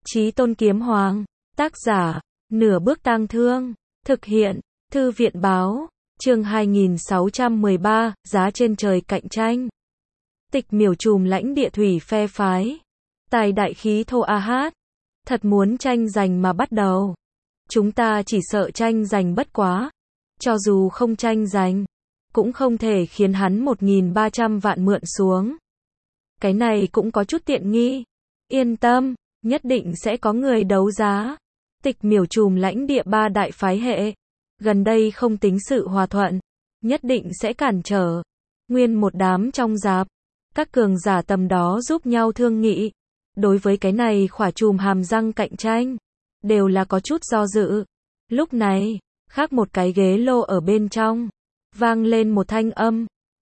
Chí Tôn Kiếm Hoàng. Tác giả, Nửa Bước Tang Thương. Thực hiện, Thư viện báo. Chương 2613, giá trên trời cạnh tranh. Tịch miểu trùm lãnh địa thủy phe phái. Tài đại khí thô a hát. Thật muốn tranh giành mà bắt đầu. Chúng ta chỉ sợ tranh giành bất quá. Cho dù không tranh giành, cũng không thể khiến hắn 1.300 vạn mượn xuống. Cái này cũng có chút tiện nghi. Yên tâm, nhất định sẽ có người đấu giá. Tịch miểu trùm lãnh địa ba đại phái hệ. Gần đây không tính sự hòa thuận. Nhất định sẽ cản trở. Nguyên một đám trong giáp. Các cường giả tầm đó giúp nhau thương nghị. Đối với cái này khỏa chùm hàm răng cạnh tranh. Đều là có chút do dự. Lúc này, khác một cái ghế lô ở bên trong. Vang lên một thanh âm.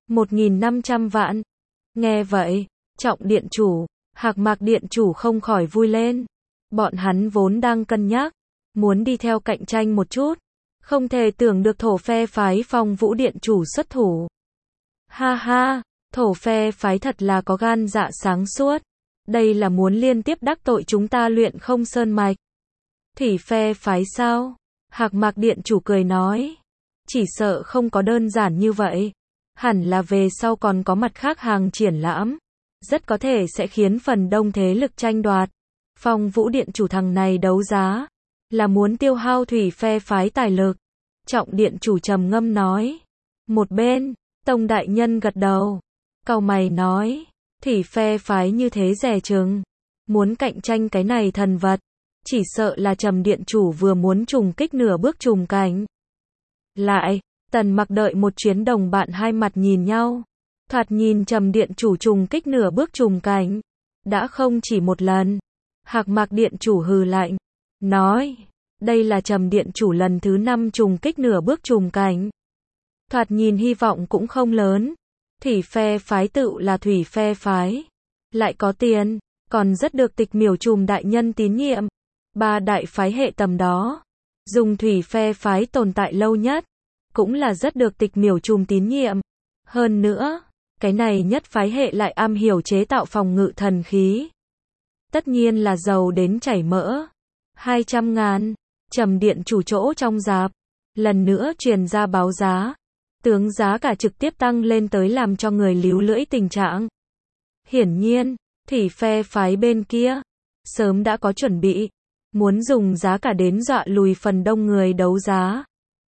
1.500 vạn. Nghe vậy, Trọng điện chủ, Hạc Mạc điện chủ không khỏi vui lên. Bọn hắn vốn đang cân nhắc. Muốn đi theo cạnh tranh một chút. Không thể tưởng được thổ phe phái Phong Vũ điện chủ xuất thủ. Ha ha, thổ phe phái thật là có gan dạ sáng suốt. Đây là muốn liên tiếp đắc tội chúng ta Luyện Không Sơn Mạch. Thủy phe phái sao? Hạc Mạc điện chủ cười nói. Chỉ sợ không có đơn giản như vậy. Hẳn là về sau còn có mặt khác hàng triển lãm. Rất có thể sẽ khiến phần đông thế lực tranh đoạt. Phong Vũ điện chủ thằng này đấu giá. Là muốn tiêu hao thủy phe phái tài lực. Trọng điện chủ trầm ngâm nói. Một bên, Tông đại nhân gật đầu. Cau mày nói. Thủy phe phái như thế dè chừng. Muốn cạnh tranh cái này thần vật. Chỉ sợ là Trầm điện chủ vừa muốn trùng kích nửa bước trùng cảnh. Lại, Tần Mặc đợi một chuyến đồng bạn hai mặt nhìn nhau. Thoạt nhìn Trầm điện chủ trùng kích nửa bước trùng cảnh. Đã không chỉ một lần. Hạc Mạc điện chủ hừ lạnh. Nói. Đây là Trầm điện chủ lần thứ 5 trùng kích nửa bước trùng cảnh. Thoạt nhìn hy vọng cũng không lớn. Thủy phe phái tự là thủy phe phái. Lại có tiền. Còn rất được tịch miểu trùm đại nhân tín nhiệm. Ba đại phái hệ tầm đó. Dùng thủy phe phái tồn tại lâu nhất. Cũng là rất được tịch miểu trùm tín nhiệm. Hơn nữa, cái này nhất phái hệ lại am hiểu chế tạo phòng ngự thần khí. Tất nhiên là giàu đến chảy mỡ. 200.000. Trầm điện chủ chỗ trong giáp. Lần nữa truyền ra báo giá. Tướng giá cả trực tiếp tăng lên tới làm cho người líu lưỡi tình trạng. Hiển nhiên, thủy phe phái bên kia. Sớm đã có chuẩn bị. Muốn dùng giá cả đến dọa lùi phần đông người đấu giá.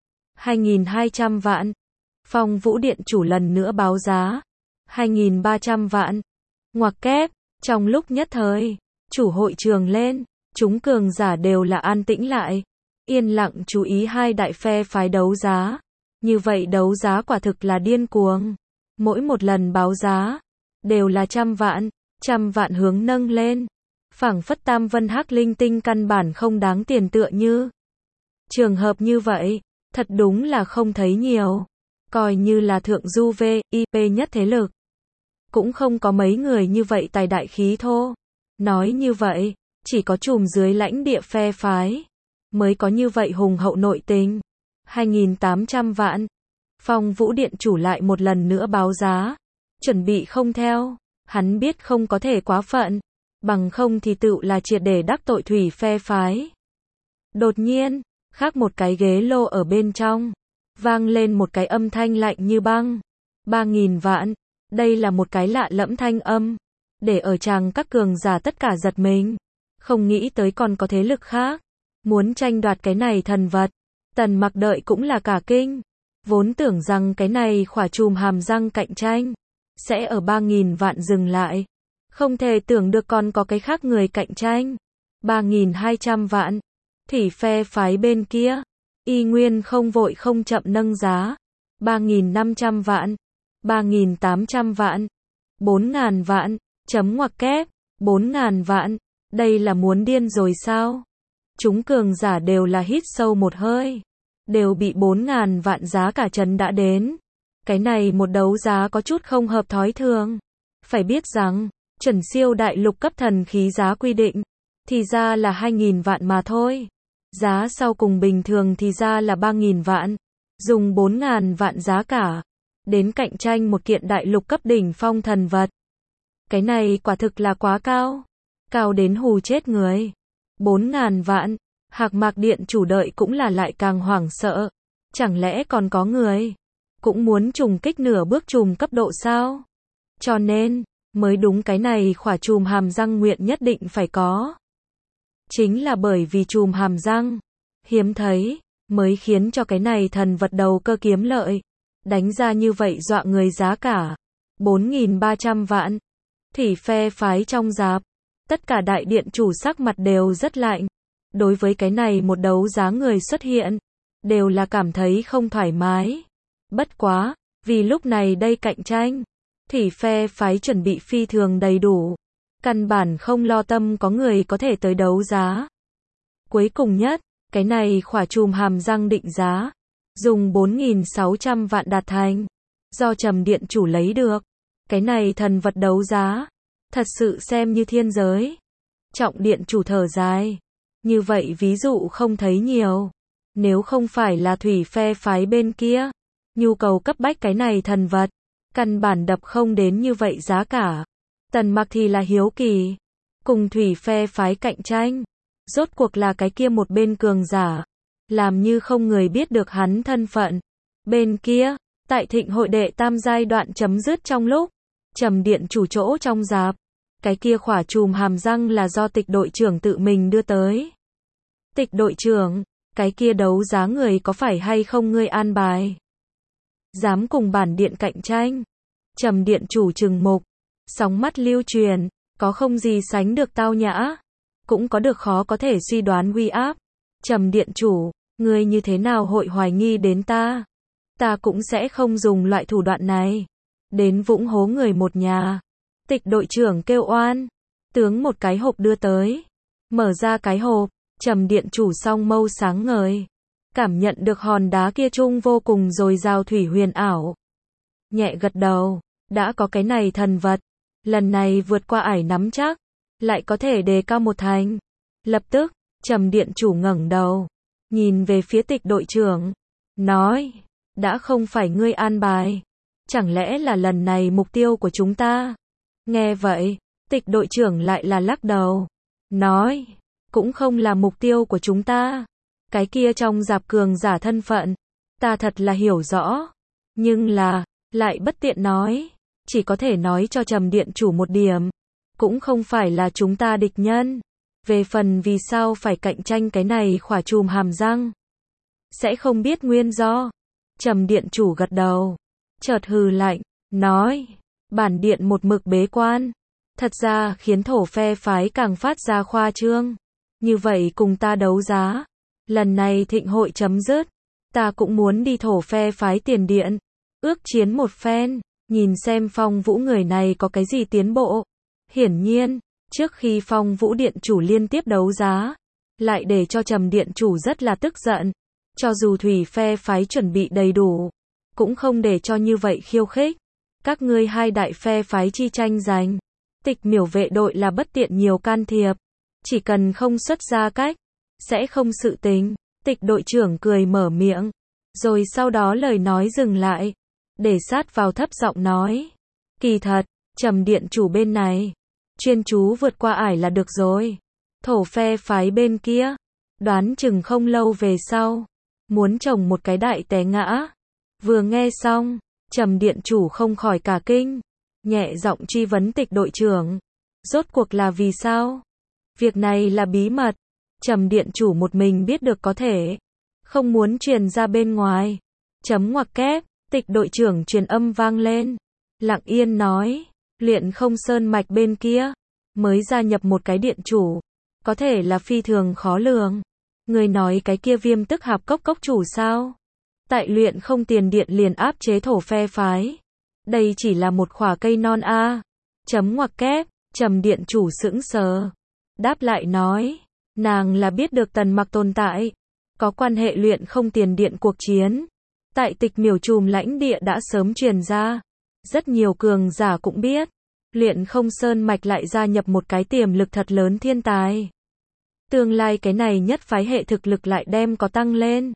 2.200 vạn. Phong Vũ điện chủ lần nữa báo giá. 2.300 vạn. Ngoặc kép. Trong lúc nhất thời, chủ hội trường lên. Chúng cường giả đều là an tĩnh lại. Yên lặng chú ý hai đại phe phái đấu giá. Như vậy đấu giá quả thực là điên cuồng. Mỗi một lần báo giá. Đều là 100 vạn hướng nâng lên. Phảng phất tam vân hắc linh tinh căn bản không đáng tiền tựa như. Trường hợp như vậy. Thật đúng là không thấy nhiều. Coi như là thượng du VIP nhất thế lực. Cũng không có mấy người như vậy tài đại khí thô. Nói như vậy. Chỉ có trùm dưới lãnh địa phe phái. Mới có như vậy hùng hậu nội tình. 2.800 vạn. Phong Vũ điện chủ lại một lần nữa báo giá. Chuẩn bị không theo. Hắn biết không có thể quá phận. Bằng không thì tự là triệt để đắc tội thủy phe phái. Đột nhiên, khác một cái ghế lô ở bên trong. Vang lên một cái âm thanh lạnh như băng. 3.000 vạn. Đây là một cái lạ lẫm thanh âm. Để ở chàng các cường giả tất cả giật mình. Không nghĩ tới còn có thế lực khác. Muốn tranh đoạt cái này thần vật. Tần Mặc đợi cũng là cả kinh. Vốn tưởng rằng cái này khỏa chùm hàm răng cạnh tranh. Sẽ ở 3.000 vạn dừng lại. Không thể tưởng được còn có cái khác người cạnh tranh. 3.200 vạn. Thủy phe phái bên kia. Y nguyên không vội không chậm nâng giá. 3.500 vạn. 3.800 vạn. 4.000 vạn. Chấm ngoặc kép. 4.000 vạn. Đây là muốn điên rồi sao? Chúng cường giả đều là hít sâu một hơi. Đều bị 4.000 vạn giá cả trấn đã đến. Cái này một đấu giá có chút không hợp thói thường. Phải biết rằng, chuẩn siêu đại lục cấp thần khí giá quy định. Thì ra là 2.000 vạn mà thôi. Giá sau cùng bình thường thì ra là 3.000 vạn. Dùng 4.000 vạn giá cả. Đến cạnh tranh một kiện đại lục cấp đỉnh phong thần vật. Cái này quả thực là quá cao. Cao đến hù chết người. 4.000 vạn. Hạc Mạc Điện chủ đợi cũng là lại càng hoảng sợ. Chẳng lẽ còn có người cũng muốn trùng kích nửa bước trùm cấp độ sao? Cho nên, mới đúng, cái này khỏa chùm hàm răng nguyện nhất định phải có. Chính là bởi vì chùm hàm răng hiếm thấy, mới khiến cho cái này thần vật đầu cơ kiếm lợi. Đánh ra như vậy dọa người giá cả 4.300 vạn. Thì phe phái trong giáp, tất cả đại điện chủ sắc mặt đều rất lạnh. Đối với cái này một đấu giá người xuất hiện, đều là cảm thấy không thoải mái. Bất quá, vì lúc này đây cạnh tranh, thì phe phái chuẩn bị phi thường đầy đủ. Căn bản không lo tâm có người có thể tới đấu giá. Cuối cùng nhất, cái này khỏa chùm hàm răng định giá, dùng 4.600 vạn đạt thành. Do Trầm điện chủ lấy được. Cái này thần vật đấu giá, thật sự xem như thiên giới. Trọng điện chủ thở dài. Như vậy ví dụ không thấy nhiều. Nếu không phải là thủy phe phái bên kia, nhu cầu cấp bách cái này thần vật, căn bản đập không đến như vậy giá cả. Tần Mặc thì là hiếu kỳ. Cùng thủy phe phái cạnh tranh. Rốt cuộc là cái kia một bên cường giả. Làm như không người biết được hắn thân phận. Bên kia, tại thịnh hội đệ tam giai đoạn chấm dứt trong lúc, Trầm điện chủ chỗ trong giáp. Cái kia khỏa chùm hàm răng là do tịch đội trưởng tự mình đưa tới. Tịch đội trưởng, cái kia đấu giá người có phải hay không ngươi an bài? Dám cùng bản điện cạnh tranh? Trầm điện chủ trừng mục, sóng mắt lưu truyền, có không gì sánh được tao nhã, cũng có được khó có thể suy đoán uy áp. Trầm điện chủ, ngươi như thế nào hội hoài nghi đến ta? Ta cũng sẽ không dùng loại thủ đoạn này đến vũng hố người một nhà. Tịch đội trưởng kêu oan, tướng một cái hộp đưa tới. Mở ra cái hộp, Trầm điện chủ song mâu sáng ngời, cảm nhận được hòn đá kia chung vô cùng dồi dào thủy huyền ảo. Nhẹ gật đầu, đã có cái này thần vật, lần này vượt qua ải nắm chắc, lại có thể đề cao một thành. Lập tức, Trầm điện chủ ngẩng đầu, nhìn về phía tịch đội trưởng, nói, đã không phải ngươi an bài, chẳng lẽ là lần này mục tiêu của chúng ta? Nghe vậy, tịch đội trưởng lại là lắc đầu, nói, cũng không là mục tiêu của chúng ta. Cái kia trong giáp cường giả thân phận, ta thật là hiểu rõ, nhưng là, lại bất tiện nói, chỉ có thể nói cho Trầm điện chủ một điểm, cũng không phải là chúng ta địch nhân. Về phần vì sao phải cạnh tranh cái này khỏa chùm hàm răng, sẽ không biết nguyên do. Trầm điện chủ gật đầu, chợt hừ lạnh, nói, bản điện một mực bế quan, thật ra khiến thổ phe phái càng phát ra khoa trương. Như vậy cùng ta đấu giá, lần này thịnh hội chấm dứt, ta cũng muốn đi thổ phe phái tiền điện, ước chiến một phen, nhìn xem Phong Vũ người này có cái gì tiến bộ. Hiển nhiên, trước khi Phong Vũ điện chủ liên tiếp đấu giá, lại để cho Trầm điện chủ rất là tức giận. Cho dù thủy phe phái chuẩn bị đầy đủ, cũng không để cho như vậy khiêu khích. Các ngươi hai đại phe phái chi tranh giành, Tịch miểu vệ đội là bất tiện nhiều can thiệp, chỉ cần không xuất ra cách, sẽ không sự tình. Tịch đội trưởng cười mở miệng, rồi sau đó lời nói dừng lại, để sát vào thấp giọng nói, kỳ thật, Trầm điện chủ bên này, chuyên chú vượt qua ải là được rồi. Thổ phe phái bên kia, đoán chừng không lâu về sau, muốn trồng một cái đại té ngã. Vừa nghe xong, Trầm điện chủ không khỏi cả kinh, nhẹ giọng truy vấn tịch đội trưởng, rốt cuộc là vì sao? Việc này là bí mật, Trầm điện chủ một mình biết được có thể, không muốn truyền ra bên ngoài. Chấm ngoặc kép, tịch đội trưởng truyền âm vang lên, lặng yên nói, Luyện Không Sơn mạch bên kia, mới gia nhập một cái điện chủ, có thể là phi thường khó lường. Người nói cái kia Viêm Tức Hạp Cốc cốc chủ sao? Tại Luyện Không Tiền điện liền áp chế thổ phe phái. Đây chỉ là một khỏa cây non a. Chấm ngoặc kép, Trầm điện chủ sững sờ. Đáp lại nói, nàng là biết được Tần Mặc tồn tại, có quan hệ Luyện Không Tiền điện cuộc chiến. Tại Tịch miểu chùm lãnh địa đã sớm truyền ra. Rất nhiều cường giả cũng biết. Luyện Không Sơn mạch lại gia nhập một cái tiềm lực thật lớn thiên tài. Tương lai cái này nhất phái hệ thực lực lại đem có tăng lên.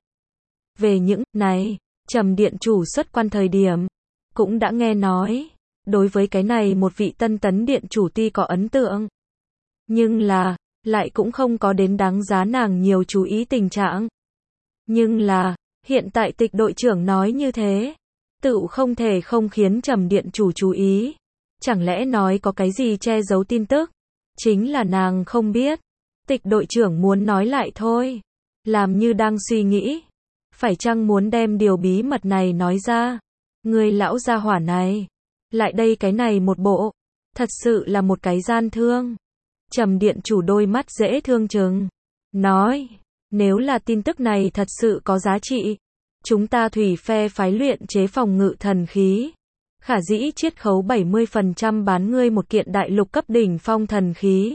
Về những này, Trầm điện chủ xuất quan thời điểm, cũng đã nghe nói. Đối với cái này một vị tân tấn điện chủ tuy có ấn tượng, nhưng là, lại cũng không có đến đáng giá nàng nhiều chú ý tình trạng. Nhưng là, hiện tại Tịch đội trưởng nói như thế, tựu không thể không khiến Trầm điện chủ chú ý. Chẳng lẽ nói có cái gì che giấu tin tức? Chính là nàng không biết. Tịch đội trưởng muốn nói lại thôi. Làm như đang suy nghĩ. Phải chăng muốn đem điều bí mật này nói ra? Người lão gia hỏa này. Lại đây cái này một bộ. Thật sự là một cái gian thương. Trầm điện chủ đôi mắt dễ thương chừng. Nói. Nếu là tin tức này thật sự có giá trị. Chúng ta thủy phe phái luyện chế phòng ngự thần khí. Khả dĩ chiết khấu 70% bán ngươi một kiện đại lục cấp đỉnh phong thần khí.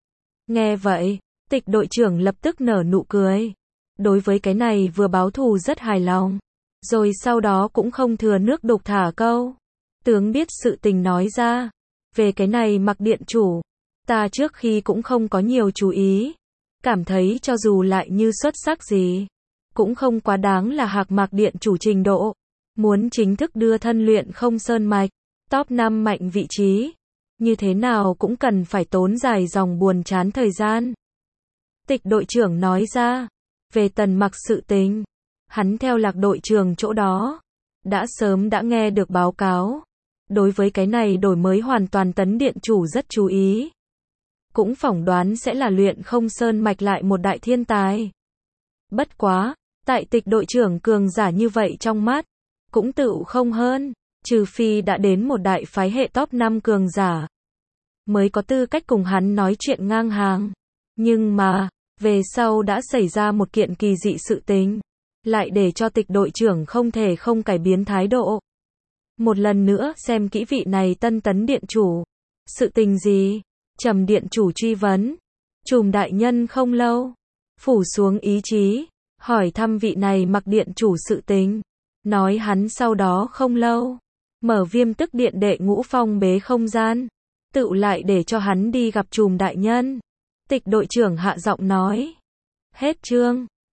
Nghe vậy, Tịch đội trưởng lập tức nở nụ cười. Đối với cái này vừa báo thù rất hài lòng. Rồi sau đó cũng không thừa nước đục thả câu. Tướng biết sự tình nói ra. Về cái này Mặc điện chủ, ta trước khi cũng không có nhiều chú ý. Cảm thấy cho dù lại như xuất sắc gì, cũng không quá đáng là Hạc Mạc điện chủ trình độ. Muốn chính thức đưa thân luyện không sơn mạch, top 5 mạnh vị trí. Như thế nào cũng cần phải tốn dài dòng buồn chán thời gian. Tịch đội trưởng nói ra, về Tần Mặc sự tình, hắn theo Lạc đội trưởng chỗ đó, đã sớm đã nghe được báo cáo. Đối với cái này đổi mới hoàn toàn Tấn điện chủ rất chú ý. Cũng phỏng đoán sẽ là luyện không sơn mạch lại một đại thiên tài. Bất quá, tại Tịch đội trưởng cường giả như vậy trong mắt, cũng tựu không hơn, trừ phi đã đến một đại phái hệ top 5 cường giả, mới có tư cách cùng hắn nói chuyện ngang hàng. Nhưng mà, về sau đã xảy ra một kiện kỳ dị sự tình, lại để cho Tịch đội trưởng không thể không cải biến thái độ. Một lần nữa xem kỹ vị này tân Tấn điện chủ. Sự tình gì? Trầm điện chủ truy vấn. Trùm đại nhân không lâu phủ xuống ý chí, hỏi thăm vị này Mặc điện chủ sự tình. Nói hắn sau đó không lâu, mở Viêm Tức điện đệ ngũ phong bế không gian, tựu lại để cho hắn đi gặp Trùm đại nhân. Tịch đội trưởng hạ giọng nói. Hết chương.